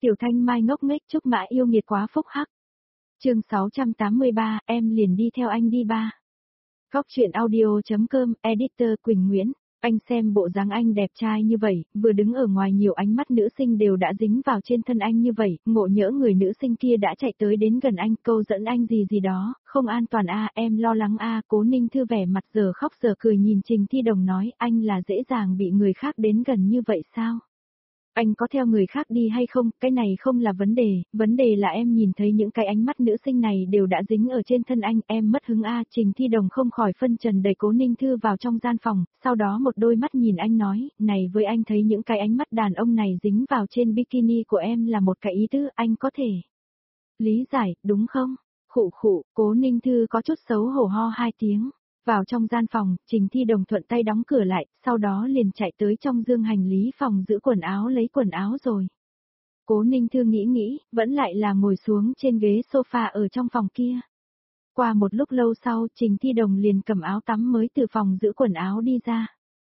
Tiểu Thanh Mai ngốc nghếch Trúc Mã yêu nghiệt quá phúc hắc. Chương 683, em liền đi theo anh đi ba. Góc truyện audio.com, editor Quỳnh Nguyễn. Anh xem bộ dáng anh đẹp trai như vậy, vừa đứng ở ngoài nhiều ánh mắt nữ sinh đều đã dính vào trên thân anh như vậy, ngộ nhỡ người nữ sinh kia đã chạy tới đến gần anh, câu dẫn anh gì gì đó, không an toàn a, em lo lắng a. Cố Ninh Thư vẻ mặt giờ khóc giờ cười nhìn Trình Thi Đồng nói, anh là dễ dàng bị người khác đến gần như vậy sao? Anh có theo người khác đi hay không, cái này không là vấn đề là em nhìn thấy những cái ánh mắt nữ sinh này đều đã dính ở trên thân anh, em mất hứng a. Trình Thi Đồng không khỏi phân trần đẩy Cố Ninh Thư vào trong gian phòng, sau đó một đôi mắt nhìn anh nói, này với anh thấy những cái ánh mắt đàn ông này dính vào trên bikini của em là một cái ý tứ, anh có thể lý giải, đúng không? Khụ khụ, Cố Ninh Thư có chút xấu hổ ho hai tiếng. Vào trong gian phòng, Trình Thi Đồng thuận tay đóng cửa lại, sau đó liền chạy tới trong dương hành lý phòng giữ quần áo lấy quần áo rồi. Cố Ninh Thư nghĩ, vẫn lại là ngồi xuống trên ghế sofa ở trong phòng kia. Qua một lúc lâu sau, Trình Thi Đồng liền cầm áo tắm mới từ phòng giữ quần áo đi ra.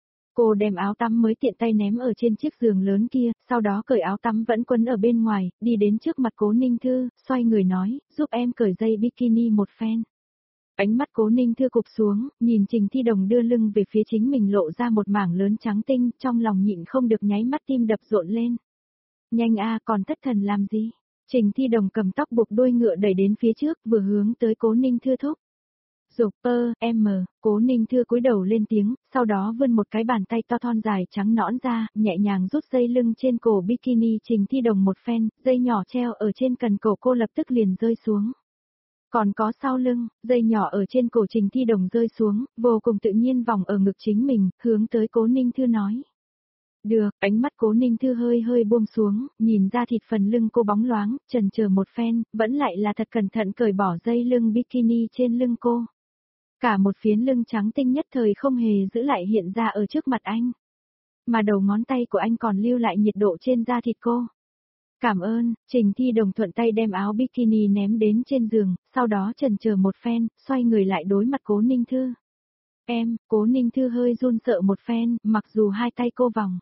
Cô đem áo tắm mới tiện tay ném ở trên chiếc giường lớn kia, sau đó cởi áo tắm vẫn quấn ở bên ngoài, đi đến trước mặt Cố Ninh Thư, xoay người nói, giúp em cởi dây bikini một phen. Ánh mắt Cố Ninh Thư cụp xuống, nhìn Trình Thi Đồng đưa lưng về phía chính mình lộ ra một mảng lớn trắng tinh, trong lòng nhịn không được nháy mắt tim đập rộn lên. Nhanh a, còn thất thần làm gì? Trình Thi Đồng cầm tóc buộc đuôi ngựa đẩy đến phía trước, vừa hướng tới Cố Ninh Thư thúc. Dục em, Cố Ninh Thư cúi đầu lên tiếng, sau đó vươn một cái bàn tay to thon dài trắng nõn ra, nhẹ nhàng rút dây lưng trên cổ bikini Trình Thi Đồng một phen, dây nhỏ treo ở trên cần cổ cô lập tức liền rơi xuống. Còn có sau lưng, dây nhỏ ở trên cổ Trình Thi Đồng rơi xuống, vô cùng tự nhiên vòng ở ngực chính mình, hướng tới Cố Ninh Thư nói. Được, ánh mắt Cố Ninh Thư hơi buông xuống, nhìn ra thịt phần lưng cô bóng loáng, chần chờ một phen, vẫn lại là thật cẩn thận cởi bỏ dây lưng bikini trên lưng cô. Cả một phiến lưng trắng tinh nhất thời không hề giữ lại hiện ra ở trước mặt anh. Mà đầu ngón tay của anh còn lưu lại nhiệt độ trên da thịt cô. Cảm ơn, Trình Thi Đồng thuận tay đem áo bikini ném đến trên giường, sau đó chần chờ một phen, xoay người lại đối mặt Cố Ninh Thư. Em, Cố Ninh Thư hơi run sợ một phen, mặc dù hai tay cô vòng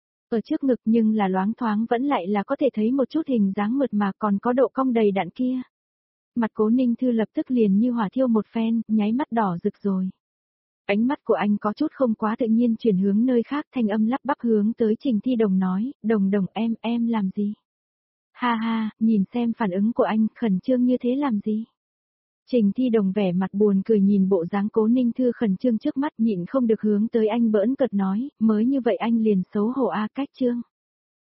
ở trước ngực nhưng là loáng thoáng vẫn lại là có thể thấy một chút hình dáng mượt mà còn có độ cong đầy đặn kia. Mặt Cố Ninh Thư lập tức liền như hỏa thiêu một phen, nháy mắt đỏ rực rồi. Ánh mắt của anh có chút không quá tự nhiên chuyển hướng nơi khác, thanh âm lắp bắp hướng tới Trình Thi Đồng nói, Đồng em làm gì? Ha ha, nhìn xem phản ứng của anh, khẩn trương như thế làm gì? Trình Thi Đồng vẻ mặt buồn cười nhìn bộ dáng Cố Ninh Thư khẩn trương trước mắt nhịn không được hướng tới anh bỡn cợt nói, mới như vậy anh liền xấu hổ a cách trương.